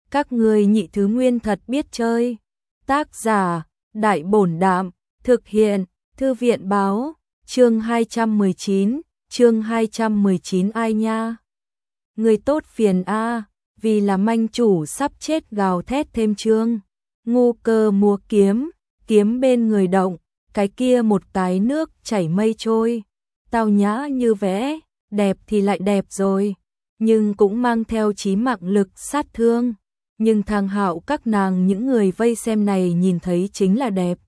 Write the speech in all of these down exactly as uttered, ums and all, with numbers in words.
Các ngươi nhị thứ nguyên thật biết chơi. Tác giả, Đại Bổn Đạm, thực hiện, Thư viện Báo, chương hai trăm mười chín, chương hai trăm mười chín ai nha. Người tốt phiền a, vì là manh chủ sắp chết gào thét thêm chương. Ngu Cơ múa kiếm, kiếm bên người động, cái kia một cái nước chảy mây trôi, tao nhã như vẽ, đẹp thì lại đẹp rồi, nhưng cũng mang theo chí mạng lực sát thương. Nhưng Thang Hạo các nàng những người vây xem này nhìn thấy chính là đẹp,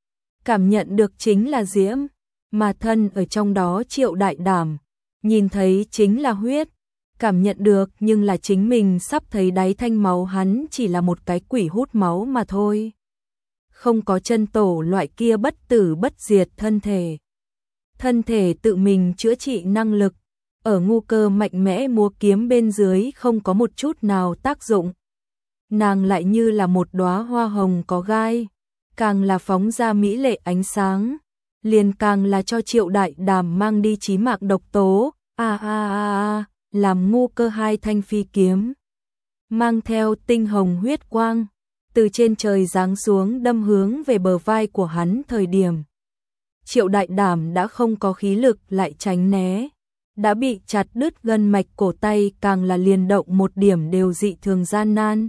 cảm nhận được chính là diễm, mà thân ở trong đó Triệu Đại Đảm, nhìn thấy chính là huyết, cảm nhận được nhưng là chính mình sắp thấy đáy thanh máu, hắn chỉ là một cái quỷ hút máu mà thôi. Không có chân tổ loại kia bất tử bất diệt thân thể. Thân thể tự mình chữa trị năng lực, ở Ngu Cơ mạnh mẽ múa kiếm bên dưới không có một chút nào tác dụng. Nàng lại như là một đóa hoa hồng có gai, càng là phóng ra mỹ lệ ánh sáng, liền càng là cho Triệu Đại Đàm mang đi chí mạng độc tố. A a a a, làm Ngu Cơ hai thanh phi kiếm, mang theo tinh hồng huyết quang, từ trên trời giáng xuống đâm hướng về bờ vai của hắn thời điểm. Triệu Đại Đảm đã không có khí lực lại tránh né, đã bị chặt đứt gân mạch cổ tay, càng là liền động một điểm đều dị thường gian nan.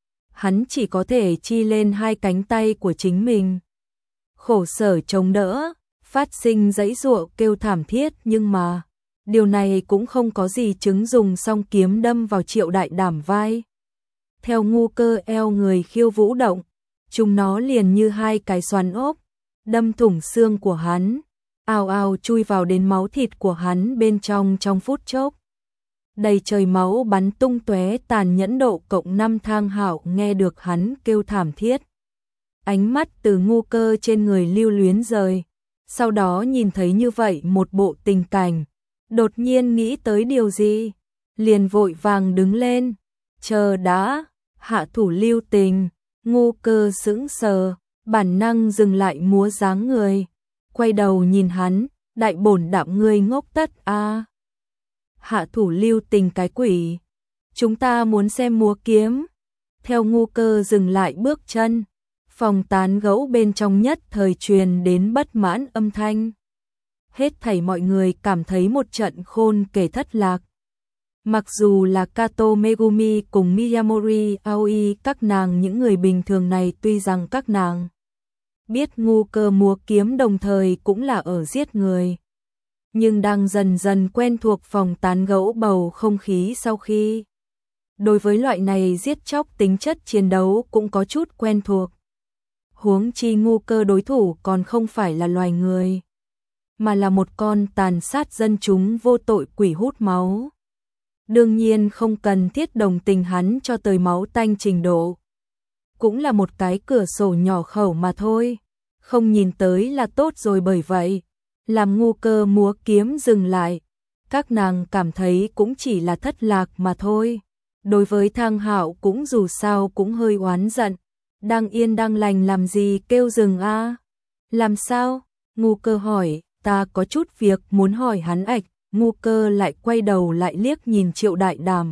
Hắn chỉ có thể chi lên hai cánh tay của chính mình, khổ sở chống đỡ, phát sinh giãy giụa kêu thảm thiết, nhưng mà điều này cũng không có gì chứng, dùng song kiếm đâm vào Triệu Đại Đảm vai. Theo Ngu Cơ eo người khiêu vũ động, chúng nó liền như hai cái xoắn ốc, đâm thủng xương của hắn, ào ào chui vào đến máu thịt của hắn bên trong trong phút chốc. Đầy trời máu bắn tung tóe, tàn nhẫn độ cộng năm. Thang Hạo nghe được hắn kêu thảm thiết, ánh mắt từ Ngu Cơ trên người lưu luyến rời, sau đó nhìn thấy như vậy một bộ tình cảnh, đột nhiên nghĩ tới điều gì, liền vội vàng đứng lên. Chờ đã, hạ thủ lưu tình. Ngu Cơ sững sờ, bản năng dừng lại múa dáng người, quay đầu nhìn hắn, Đại Bổn Đạm ngươi ngốc tất a. À. Hạ thủ lưu tình cái quỷ, chúng ta muốn xem múa kiếm. Theo Ngu Cơ dừng lại bước chân, phòng tán gẫu bên trong nhất thời truyền đến bất mãn âm thanh. Hết thảy mọi người cảm thấy một trận khôn kể thất lạc. Mặc dù là Kato Megumi cùng Miyamori Aoi các nàng những người bình thường này, tuy rằng các nàng biết Ngu Cơ múa kiếm đồng thời cũng là ở giết người, nhưng đang dần dần quen thuộc phòng tán gẫu bầu không khí sau khi đối với loại này giết chóc tính chất chiến đấu cũng có chút quen thuộc. Huống chi Ngu Cơ đối thủ còn không phải là loài người, mà là một con tàn sát dân chúng vô tội quỷ hút máu. Đương nhiên không cần thiết đồng tình hắn cho tới máu tanh trình độ, cũng là một cái cửa sổ nhỏ khẩu mà thôi, không nhìn tới là tốt rồi. Bởi vậy làm Ngu Cơ múa kiếm dừng lại, các nàng cảm thấy cũng chỉ là thất lạc mà thôi. Đối với Thang Hạo cũng dù sao cũng hơi oán giận, đang yên đang lành làm gì kêu dừng a? À? Làm sao? Ngu Cơ hỏi. Ta có chút việc muốn hỏi hắn ạch. Ngu Cơ lại quay đầu lại liếc nhìn Triệu Đại Đàm,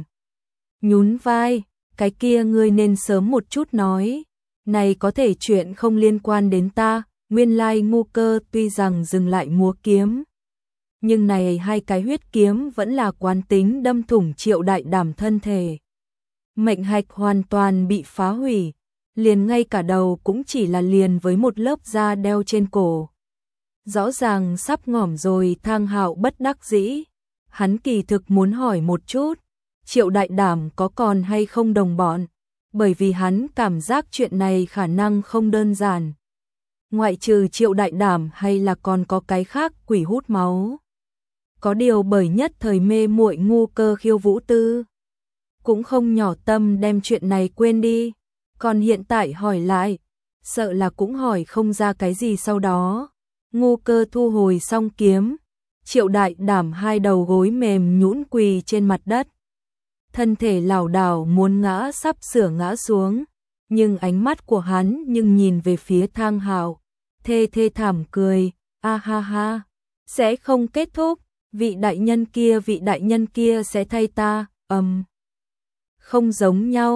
nhún vai, cái kia ngươi nên sớm một chút nói, này có thể chuyện không liên quan đến ta. Nguyên lai Ngu Cơ tuy rằng dừng lại múa kiếm, nhưng này hai cái huyết kiếm vẫn là quán tính đâm thủng Triệu Đại Đảm thân thể, mệnh hạch hoàn toàn bị phá hủy, liền ngay cả đầu cũng chỉ là liền với một lớp da đeo trên cổ, rõ ràng sắp ngỏm rồi. Thang Hạo bất đắc dĩ, hắn kỳ thực muốn hỏi một chút, Triệu Đại Đảm có còn hay không đồng bọn, bởi vì hắn cảm giác chuyện này khả năng không đơn giản. Ngoại trừ Triệu Đại Đảm hay là còn có cái khác quỷ hút máu. Có điều bởi nhất thời mê muội Ngu Cơ khiêu vũ tư, cũng không nhỏ tâm đem chuyện này quên đi, còn hiện tại hỏi lại, sợ là cũng hỏi không ra cái gì. Sau đó Ngu Cơ thu hồi xong kiếm, Triệu Đại Đảm hai đầu gối mềm nhũn quỳ trên mặt đất, thân thể lảo đảo muốn ngã, sắp sửa ngã xuống, nhưng ánh mắt của hắn nhưng nhìn về phía Thang Hạo, thê thê thảm cười, a ha ha, sẽ không kết thúc, vị đại nhân kia vị đại nhân kia sẽ thay ta. Ầm, um, không giống nhau,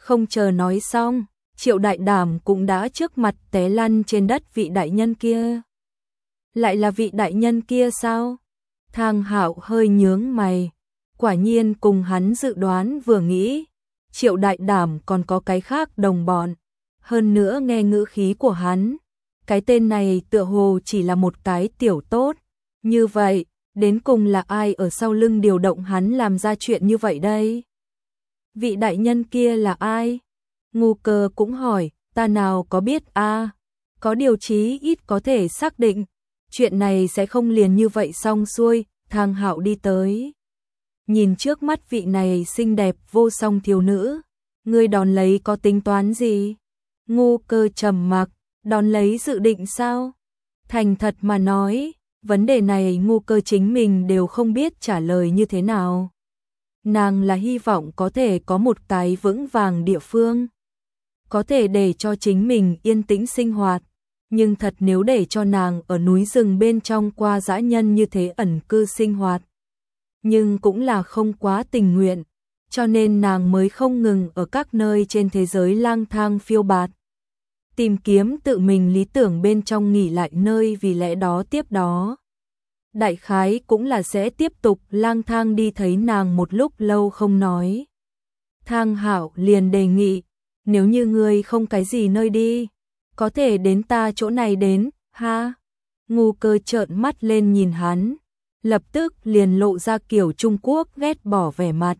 Không chờ nói xong, Triệu Đại Đảm cũng đã trước mặt té lăn trên đất. Vị đại nhân kia. Lại là vị đại nhân kia sao? Thang Hạo hơi nhướng mày. Quả nhiên cùng hắn dự đoán vừa nghĩ. Triệu Đại Đảm còn có cái khác đồng bọn. Hơn nữa nghe ngữ khí của hắn. Cái tên này tựa hồ chỉ là một cái tiểu tốt. Như vậy, đến cùng là ai ở sau lưng điều động hắn làm ra chuyện như vậy đây? Vị đại nhân kia là ai? Ngu Cơ cũng hỏi, ta nào có biết a, có điều chí ít có thể xác định, chuyện này sẽ không liền như vậy xong xuôi. Thang Hạo đi tới. Nhìn trước mắt vị này xinh đẹp vô song thiếu nữ, ngươi đón lấy có tính toán gì? Ngu Cơ trầm mặc, đón lấy dự định sao? Thành thật mà nói, vấn đề này Ngu Cơ chính mình đều không biết trả lời như thế nào. Nàng là hy vọng có thể có một cái vững vàng địa phương, có thể để cho chính mình yên tĩnh sinh hoạt, nhưng thật nếu để cho nàng ở núi rừng bên trong qua dã nhân như thế ẩn cư sinh hoạt, nhưng cũng là không quá tình nguyện, cho nên nàng mới không ngừng ở các nơi trên thế giới lang thang phiêu bạt, tìm kiếm tự mình lý tưởng bên trong nghỉ lại nơi. Vì lẽ đó tiếp đó, đại khái cũng là sẽ tiếp tục lang thang đi. Thấy nàng một lúc lâu không nói, Thang Hạo liền đề nghị, nếu như ngươi không cái gì nơi đi, có thể đến ta chỗ này đến, ha? Ngu Cơ trợn mắt lên nhìn hắn, lập tức liền lộ ra kiểu Trung Quốc ghét bỏ vẻ mặt.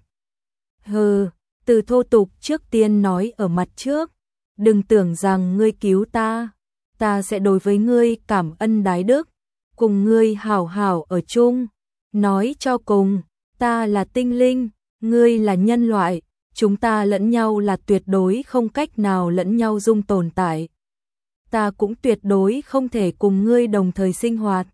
Hừ, từ thô tục trước tiên nói ở mặt trước, đừng tưởng rằng ngươi cứu ta, ta sẽ đối với ngươi cảm ân đái đức, cùng ngươi hảo hảo ở chung. Nói cho cùng, ta là tinh linh, ngươi là nhân loại, chúng ta lẫn nhau là tuyệt đối không cách nào lẫn nhau dung tồn tại. Ta cũng tuyệt đối không thể cùng ngươi đồng thời sinh hoạt.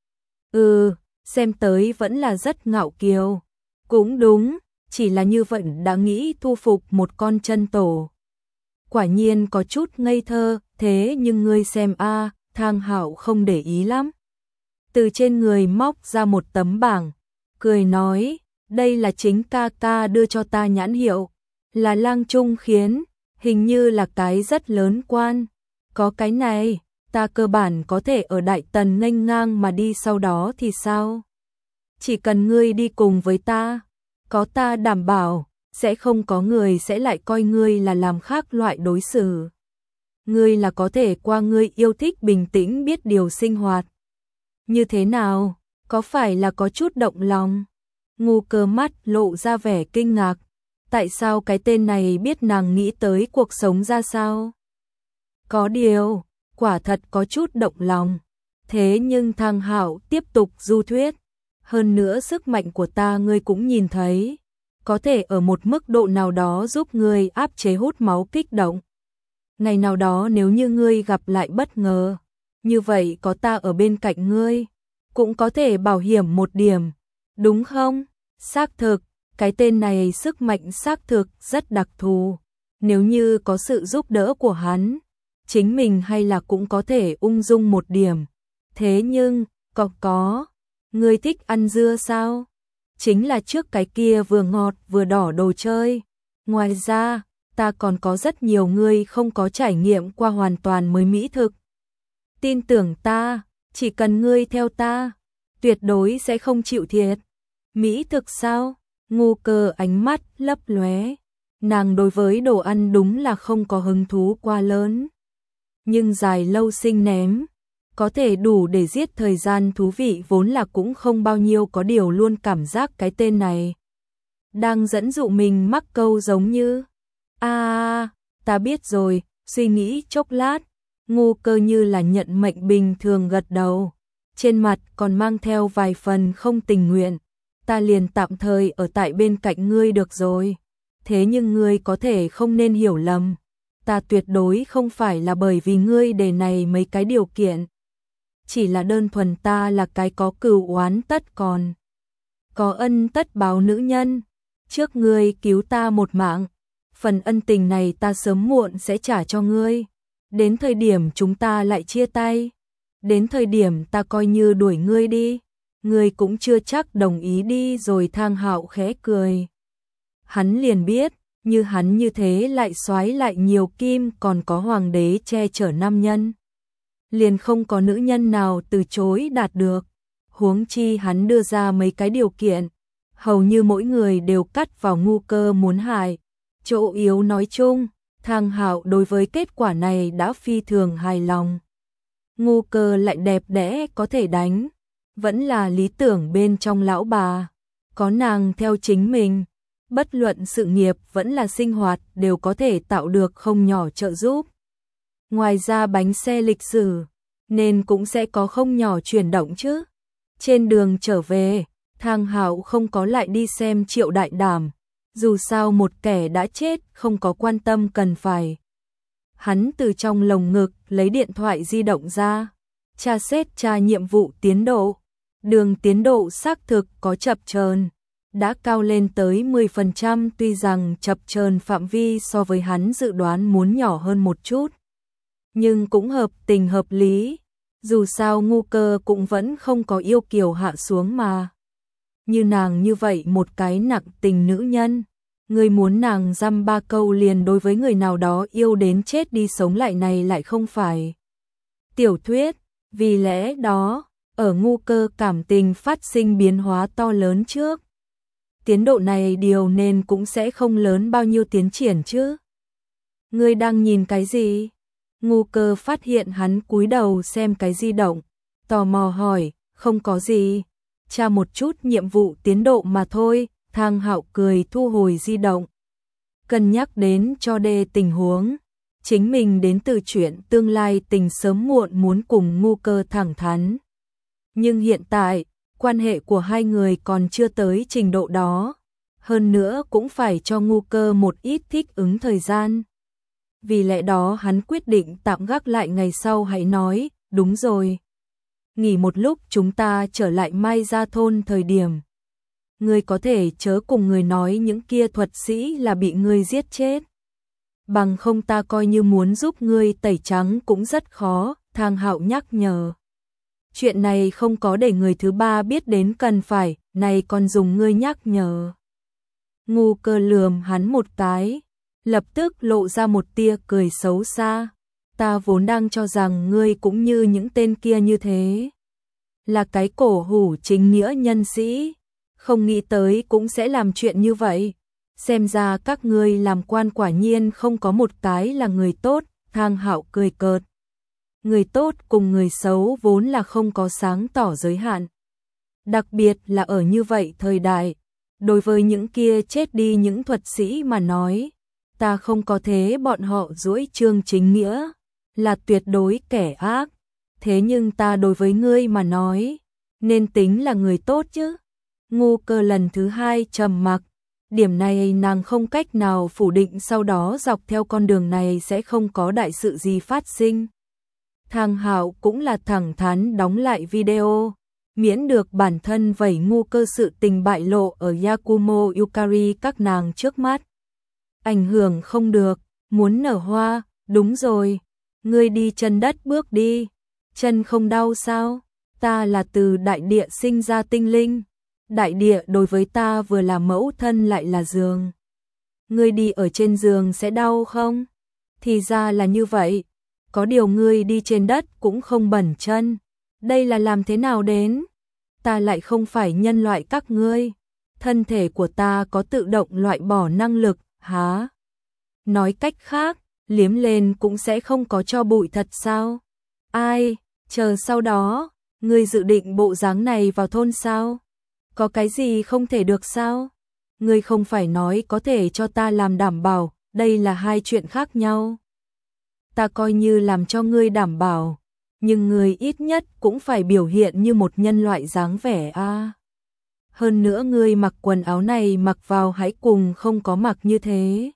Ừ, xem tới vẫn là rất ngạo kiều. Cũng đúng, chỉ là như vậy đã nghĩ thu phục một con chân tổ. Quả nhiên có chút ngây thơ, thế nhưng ngươi xem a, Thang Hạo không để ý lắm. Từ trên người móc ra một tấm bảng, cười nói, đây là chính ca ca đưa cho ta nhãn hiệu, là Lang Trung Khiến, hình như là cái rất lớn quan. Có cái này, ta cơ bản có thể ở Đại Tần nghênh ngang mà đi, sau đó thì sao? Chỉ cần ngươi đi cùng với ta, có ta đảm bảo, sẽ không có người sẽ lại coi ngươi là làm khác loại đối xử. Ngươi là có thể qua ngươi yêu thích bình tĩnh biết điều sinh hoạt. Như thế nào, có phải là có chút động lòng? Ngu Cơ mắt lộ ra vẻ kinh ngạc. Tại sao cái tên này biết nàng nghĩ tới cuộc sống ra sao? Có điều, quả thật có chút động lòng. Thế nhưng Thang Hạo tiếp tục du thuyết. Hơn nữa sức mạnh của ta ngươi cũng nhìn thấy. Có thể ở một mức độ nào đó giúp ngươi áp chế hút máu kích động. Ngày nào đó nếu như ngươi gặp lại bất ngờ, như vậy có ta ở bên cạnh ngươi, cũng có thể bảo hiểm một điểm, đúng không? Xác thực, cái tên này sức mạnh xác thực rất đặc thù. Nếu như có sự giúp đỡ của hắn, chính mình hay là cũng có thể ung dung một điểm. Thế nhưng, có có, ngươi thích ăn dưa sao? Chính là trước cái kia vừa ngọt vừa đỏ đồ chơi. Ngoài ra, ta còn có rất nhiều ngươi không có trải nghiệm qua hoàn toàn mới mỹ thực. Tin tưởng ta, chỉ cần ngươi theo ta, tuyệt đối sẽ không chịu thiệt. Mỹ thực sao? Ngu Cơ ánh mắt lấp lóe. Nàng đối với đồ ăn đúng là không có hứng thú quá lớn. Nhưng dài lâu sinh ném, có thể đủ để giết thời gian thú vị vốn là cũng không bao nhiêu, có điều luôn cảm giác cái tên này đang dẫn dụ mình mắc câu giống như. À, ta biết rồi, suy nghĩ chốc lát, Ngu Cơ như là nhận mệnh bình thường gật đầu, trên mặt còn mang theo vài phần không tình nguyện. Ta liền tạm thời ở tại bên cạnh ngươi được rồi. Thế nhưng ngươi có thể không nên hiểu lầm, ta tuyệt đối không phải là bởi vì ngươi đề này mấy cái điều kiện. Chỉ là đơn thuần ta là cái có cừu oán tất còn có ân tất báo nữ nhân. Trước ngươi cứu ta một mạng, phần ân tình này ta sớm muộn sẽ trả cho ngươi. Đến thời điểm chúng ta lại chia tay, đến thời điểm ta coi như đuổi ngươi đi, ngươi cũng chưa chắc đồng ý đi rồi. Thang Hạo khẽ cười. Hắn liền biết, như hắn như thế lại soái lại nhiều kim, còn có hoàng đế che chở nam nhân. Liền không có nữ nhân nào từ chối đạt được. Huống chi hắn đưa ra mấy cái điều kiện, hầu như mỗi người đều cắt vào ngu cơ muốn hại. Chỗ yếu nói chung, Thang Hạo đối với kết quả này đã phi thường hài lòng. Ngu cơ lại đẹp đẽ có thể đánh, vẫn là lý tưởng bên trong lão bà. Có nàng theo chính mình, bất luận sự nghiệp vẫn là sinh hoạt đều có thể tạo được không nhỏ trợ giúp. Ngoài ra bánh xe lịch sử, nên cũng sẽ có không nhỏ chuyển động chứ. Trên đường trở về, Thang Hạo không có lại đi xem Triệu Đại Đảm, dù sao một kẻ đã chết không có quan tâm cần phải. Hắn từ trong lồng ngực lấy điện thoại di động ra, tra xét tra nhiệm vụ tiến độ. Đường tiến độ xác thực có chập chờn, đã cao lên tới mười phần trăm, tuy rằng chập chờn phạm vi so với hắn dự đoán muốn nhỏ hơn một chút, nhưng cũng hợp tình hợp lý, dù sao ngu cơ cũng vẫn không có yêu kiều hạ xuống mà. Như nàng như vậy một cái nặng tình nữ nhân, người muốn nàng dăm ba câu liền đối với người nào đó yêu đến chết đi sống lại này lại không phải tiểu thuyết, vì lẽ đó, ở ngu cơ cảm tình phát sinh biến hóa to lớn trước. Tiến độ này điều nên cũng sẽ không lớn bao nhiêu tiến triển chứ. Ngươi đang nhìn cái gì? Ngu cơ phát hiện hắn cúi đầu xem cái di động, tò mò hỏi, không có gì, tra một chút nhiệm vụ tiến độ mà thôi. Thang Hạo cười thu hồi di động. Cân nhắc đến cho đê tình huống, chính mình đến từ chuyện tương lai tình sớm muộn muốn cùng ngu cơ thẳng thắn. Nhưng hiện tại, quan hệ của hai người còn chưa tới trình độ đó, hơn nữa cũng phải cho ngu cơ một ít thích ứng thời gian. Vì lẽ đó hắn quyết định tạm gác lại ngày sau hãy nói, đúng rồi. Nghỉ một lúc chúng ta trở lại Mai Gia thôn thời điểm. Ngươi có thể chớ cùng người nói những kia thuật sĩ là bị ngươi giết chết. Bằng không ta coi như muốn giúp ngươi tẩy trắng cũng rất khó, Thang Hạo nhắc nhở. Chuyện này không có để người thứ ba biết đến cần phải, này còn dùng ngươi nhắc nhở. Ngu cơ lườm hắn một cái, lập tức lộ ra một tia cười xấu xa. Ta vốn đang cho rằng ngươi cũng như những tên kia như thế, là cái cổ hủ chính nghĩa nhân sĩ, không nghĩ tới cũng sẽ làm chuyện như vậy. Xem ra các ngươi làm quan quả nhiên không có một cái là người tốt. Thang Hạo cười cợt. Người tốt cùng người xấu vốn là không có sáng tỏ giới hạn. Đặc biệt là ở như vậy thời đại, đối với những kia chết đi những thuật sĩ mà nói, ta không có thế bọn họ duỗi chương chính nghĩa, là tuyệt đối kẻ ác. Thế nhưng ta đối với ngươi mà nói, nên tính là người tốt chứ. Ngu cơ lần thứ hai trầm mặc, điểm này nàng không cách nào phủ định, sau đó dọc theo con đường này sẽ không có đại sự gì phát sinh. Thang Hạo cũng là thẳng thắn đóng lại video, miễn được bản thân vẩy ngu cơ sự tình bại lộ ở Yakumo Yukari các nàng trước mắt. Ảnh hưởng không được, muốn nở hoa, đúng rồi, ngươi đi chân đất bước đi, chân không đau sao? Ta là từ đại địa sinh ra tinh linh, đại địa đối với ta vừa là mẫu thân lại là giường. Ngươi đi ở trên giường sẽ đau không? Thì ra là như vậy, có điều ngươi đi trên đất cũng không bẩn chân, đây là làm thế nào đến? Ta lại không phải nhân loại các ngươi, thân thể của ta có tự động loại bỏ năng lực, hả? Nói cách khác, liếm lên cũng sẽ không có cho bụi thật sao? Ai, chờ sau đó, ngươi dự định bộ dáng này vào thôn sao? Có cái gì không thể được sao? Ngươi không phải nói có thể cho ta làm đảm bảo, đây là hai chuyện khác nhau. Ta coi như làm cho ngươi đảm bảo, nhưng ngươi ít nhất cũng phải biểu hiện như một nhân loại dáng vẻ a. À. Hơn nữa ngươi mặc quần áo này mặc vào hãy cùng không có mặc như thế.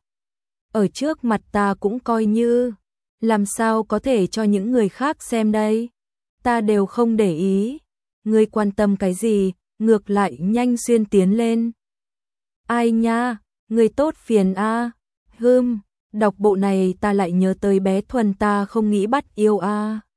Ở trước mặt ta cũng coi như, làm sao có thể cho những người khác xem đây? Ta đều không để ý, ngươi quan tâm cái gì, ngược lại nhanh xuyên tiến lên. Ai nha, ngươi tốt phiền a. À. Hừm, đọc bộ này ta lại nhớ tới bé Thuần, ta không nghĩ bắt yêu a. À.